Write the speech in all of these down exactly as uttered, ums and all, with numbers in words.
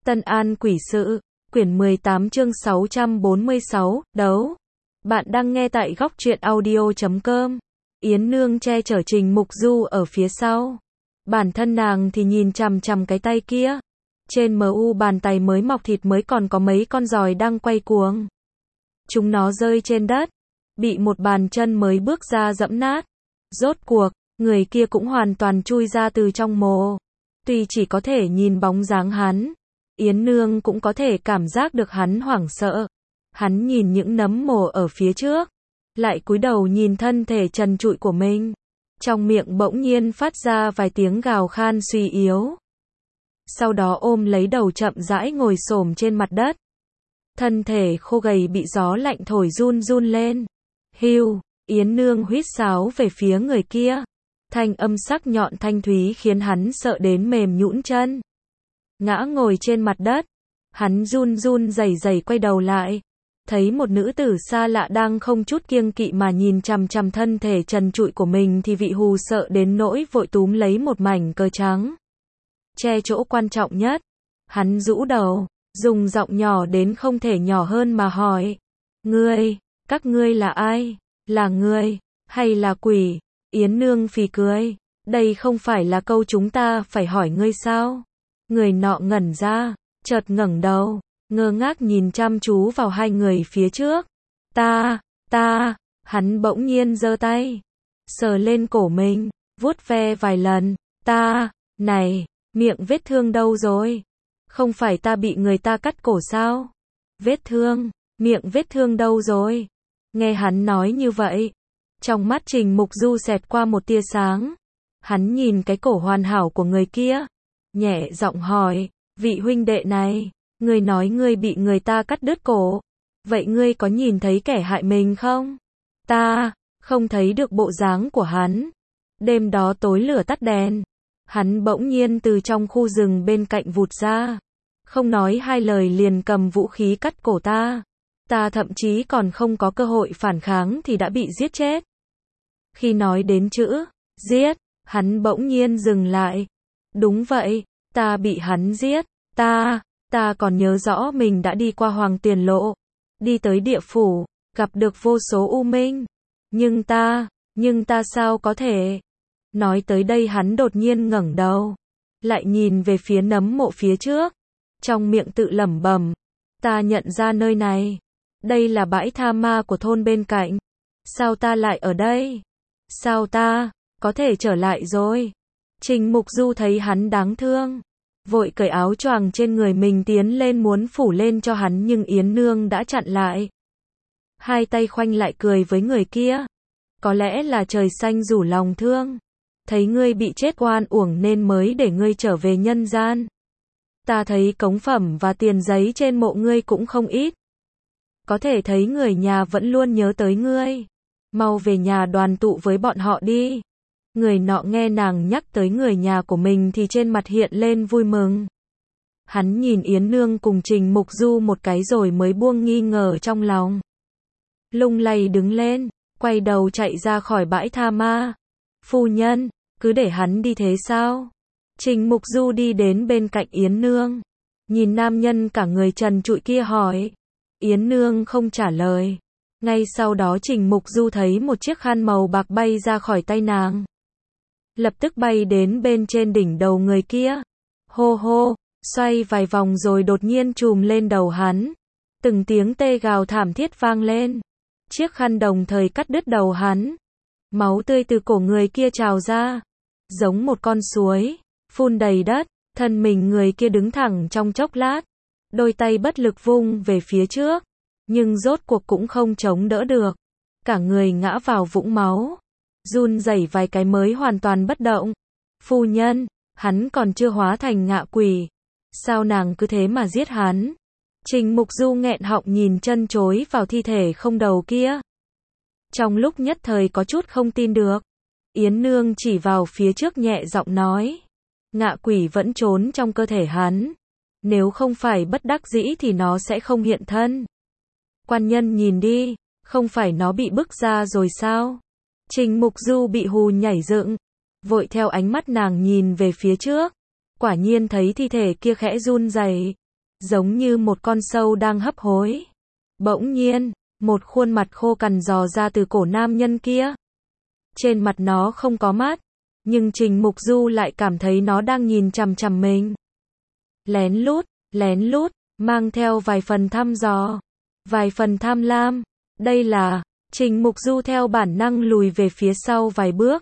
Tân An Quỷ Sự, quyển mười tám chương sáu trăm bốn mươi sáu, đấu. Bạn đang nghe tại góc truyện audio chấm com. Yến Nương che chở Trình Mục Du ở phía sau. Bản thân nàng thì nhìn chằm chằm cái tay kia. Trên mờ u bàn tay mới mọc thịt mới còn có mấy con giòi đang quay cuồng. Chúng nó rơi trên đất, bị một bàn chân mới bước ra dẫm nát. Rốt cuộc, người kia cũng hoàn toàn chui ra từ trong mồ. Tuy chỉ có thể nhìn bóng dáng hắn, Yến Nương cũng có thể cảm giác được hắn hoảng sợ. Hắn nhìn những nấm mồ ở phía trước, lại cúi đầu nhìn thân thể trần trụi của mình. Trong miệng bỗng nhiên phát ra vài tiếng gào khan suy yếu. Sau đó ôm lấy đầu chậm rãi ngồi xổm trên mặt đất. Thân thể khô gầy bị gió lạnh thổi run run lên. Hưu, Yến Nương huýt sáo về phía người kia. Thanh âm sắc nhọn thanh thúy khiến hắn sợ đến mềm nhũn chân. Ngã ngồi trên mặt đất, hắn run run rẩy rẩy quay đầu lại, thấy một nữ tử xa lạ đang không chút kiêng kỵ mà nhìn chằm chằm thân thể trần trụi của mình thì vị hù sợ đến nỗi vội túm lấy một mảnh cờ trắng, che chỗ quan trọng nhất. Hắn rũ đầu, dùng giọng nhỏ đến không thể nhỏ hơn mà hỏi: "Ngươi, các ngươi là ai? Là người, hay là quỷ?" Yến Nương phì cười: "Đây không phải là câu chúng ta phải hỏi ngươi sao?" Người nọ ngẩn ra, chợt ngẩng đầu, ngơ ngác nhìn chăm chú vào hai người phía trước. Ta, ta, hắn bỗng nhiên giơ tay, sờ lên cổ mình, vuốt ve vài lần. Ta, này, miệng vết thương đâu rồi? Không phải ta bị người ta cắt cổ sao? Vết thương, miệng vết thương đâu rồi? Nghe hắn nói như vậy, trong mắt Trình Mục Du xẹt qua một tia sáng. Hắn nhìn cái cổ hoàn hảo của người kia, nhẹ giọng hỏi: "Vị huynh đệ này, ngươi nói ngươi bị người ta cắt đứt cổ, vậy ngươi có nhìn thấy kẻ hại mình không?" Ta không thấy được bộ dáng của hắn. Đêm đó tối lửa tắt đèn, hắn bỗng nhiên từ trong khu rừng bên cạnh vụt ra, không nói hai lời liền cầm vũ khí cắt cổ ta. Ta thậm chí còn không có cơ hội phản kháng thì đã bị giết chết. Khi nói đến chữ giết, hắn bỗng nhiên dừng lại. Đúng vậy, ta bị hắn giết. Ta, ta còn nhớ rõ mình đã đi qua Hoàng Tiền Lộ, đi tới địa phủ, gặp được vô số u minh. Nhưng ta, nhưng ta sao có thể? Nói tới đây hắn đột nhiên ngẩng đầu, lại nhìn về phía nấm mộ phía trước, trong miệng tự lẩm bẩm: "Ta nhận ra nơi này, đây là bãi tha ma của thôn bên cạnh. Sao ta lại ở đây? Sao ta có thể trở lại rồi?" Trình Mục Du thấy hắn đáng thương, vội cởi áo choàng trên người mình tiến lên muốn phủ lên cho hắn, nhưng Yến Nương đã chặn lại. Hai tay khoanh lại cười với người kia: "Có lẽ là trời xanh rủ lòng thương, thấy ngươi bị chết oan uổng nên mới để ngươi trở về nhân gian. Ta thấy cống phẩm và tiền giấy trên mộ ngươi cũng không ít. Có thể thấy người nhà vẫn luôn nhớ tới ngươi. Mau về nhà đoàn tụ với bọn họ đi." Người nọ nghe nàng nhắc tới người nhà của mình thì trên mặt hiện lên vui mừng. Hắn nhìn Yến Nương cùng Trình Mục Du một cái rồi mới buông nghi ngờ trong lòng. Lung lay đứng lên, quay đầu chạy ra khỏi bãi tha ma. "Phu nhân, cứ để hắn đi thế sao?" Trình Mục Du đi đến bên cạnh Yến Nương, nhìn nam nhân cả người trần trụi kia hỏi. Yến Nương không trả lời. Ngay sau đó Trình Mục Du thấy một chiếc khăn màu bạc bay ra khỏi tay nàng, lập tức bay đến bên trên đỉnh đầu người kia. Hô hô, xoay vài vòng rồi đột nhiên trùm lên đầu hắn. Từng tiếng tê gào thảm thiết vang lên. Chiếc khăn đồng thời cắt đứt đầu hắn. Máu tươi từ cổ người kia trào ra, giống một con suối, phun đầy đất. Thân mình người kia đứng thẳng trong chốc lát, đôi tay bất lực vung về phía trước, nhưng rốt cuộc cũng không chống đỡ được. Cả người ngã vào vũng máu, run rẩy vài cái mới hoàn toàn bất động. "Phu nhân, hắn còn chưa hóa thành ngạ quỷ. Sao nàng cứ thế mà giết hắn?" Trình Mục Du nghẹn họng nhìn chân chối vào thi thể không đầu kia. Trong lúc nhất thời có chút không tin được. Yến Nương chỉ vào phía trước nhẹ giọng nói: "Ngạ quỷ vẫn trốn trong cơ thể hắn. Nếu không phải bất đắc dĩ thì nó sẽ không hiện thân. Quan nhân nhìn đi, không phải nó bị bức ra rồi sao?" Trình Mục Du bị hù nhảy dựng, vội theo ánh mắt nàng nhìn về phía trước. Quả nhiên thấy thi thể kia khẽ run rẩy, giống như một con sâu đang hấp hối. Bỗng nhiên, một khuôn mặt khô cằn dò ra từ cổ nam nhân kia. Trên mặt nó không có mắt, nhưng Trình Mục Du lại cảm thấy nó đang nhìn chằm chằm mình. Lén lút, lén lút, mang theo vài phần thăm dò, vài phần tham lam. Đây là, Trình Mục Du theo bản năng lùi về phía sau vài bước.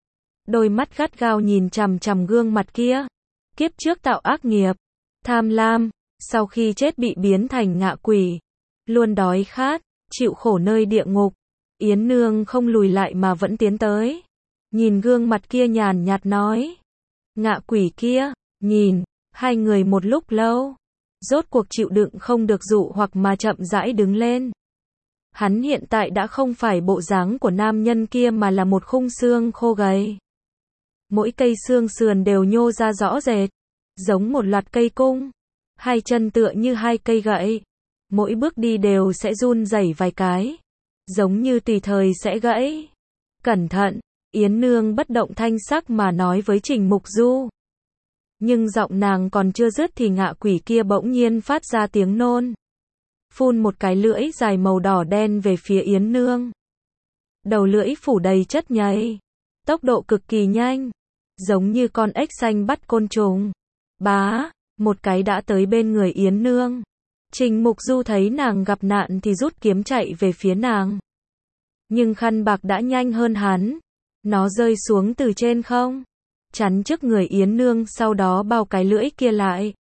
Đôi mắt gắt gao nhìn chằm chằm gương mặt kia. Kiếp trước tạo ác nghiệp, tham lam, sau khi chết bị biến thành ngạ quỷ, luôn đói khát, chịu khổ nơi địa ngục. Yến Nương không lùi lại mà vẫn tiến tới. Nhìn gương mặt kia nhàn nhạt nói. Ngạ quỷ kia, nhìn, hai người một lúc lâu. Rốt cuộc chịu đựng không được dụ hoặc mà chậm rãi đứng lên. Hắn hiện tại đã không phải bộ dáng của nam nhân kia mà là một khung xương khô gầy. Mỗi cây xương sườn đều nhô ra rõ rệt, giống một loạt cây cung. Hai chân tựa như hai cây gậy. Mỗi bước đi đều sẽ run rẩy vài cái, giống như tùy thời sẽ gãy. Cẩn thận, Yến Nương bất động thanh sắc mà nói với Trình Mục Du. Nhưng giọng nàng còn chưa dứt thì ngạ quỷ kia bỗng nhiên phát ra tiếng nôn. Phun một cái lưỡi dài màu đỏ đen về phía Yến Nương. Đầu lưỡi phủ đầy chất nhầy, tốc độ cực kỳ nhanh, giống như con ếch xanh bắt côn trùng. Bá, một cái đã tới bên người Yến Nương. Trình Mục Du thấy nàng gặp nạn thì rút kiếm chạy về phía nàng. Nhưng khăn bạc đã nhanh hơn hắn. Nó rơi xuống từ trên không, chắn trước người Yến Nương, sau đó bao cái lưỡi kia lại.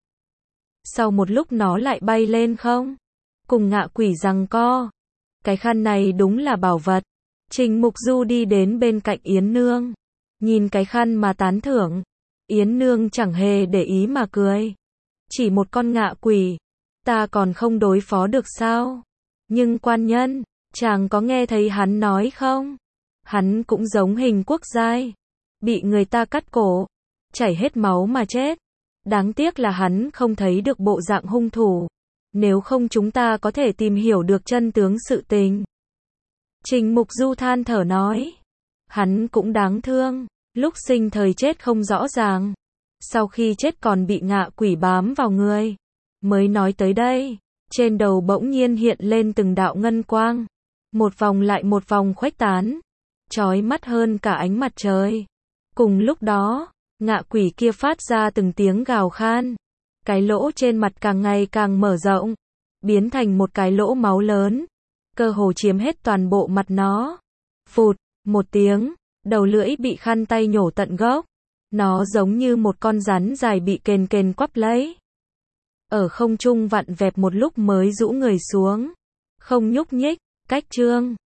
Sau một lúc nó lại bay lên không, cùng ngạ quỷ giằng co. Cái khăn này đúng là bảo vật. Trình Mục Du đi đến bên cạnh Yến Nương, nhìn cái khăn mà tán thưởng. Yến Nương chẳng hề để ý mà cười. Chỉ một con ngạ quỷ, ta còn không đối phó được sao? Nhưng quan nhân, chàng có nghe thấy hắn nói không? Hắn cũng giống Hình Quốc Giai, bị người ta cắt cổ, chảy hết máu mà chết. Đáng tiếc là hắn không thấy được bộ dạng hung thủ. Nếu không chúng ta có thể tìm hiểu được chân tướng sự tình. Trình Mục Du than thở nói. Hắn cũng đáng thương, lúc sinh thời chết không rõ ràng. Sau khi chết còn bị ngạ quỷ bám vào người. Mới nói tới đây, trên đầu bỗng nhiên hiện lên từng đạo ngân quang. Một vòng lại một vòng khuếch tán, chói mắt hơn cả ánh mặt trời. Cùng lúc đó, ngạ quỷ kia phát ra từng tiếng gào khan. Cái lỗ trên mặt càng ngày càng mở rộng, biến thành một cái lỗ máu lớn, cơ hồ chiếm hết toàn bộ mặt nó. Phụt, một tiếng, đầu lưỡi bị khăn tay nhổ tận gốc. Nó giống như một con rắn dài bị kền kền quắp lấy. Ở không trung vặn vẹo một lúc mới rũ người xuống, không nhúc nhích. Cách chương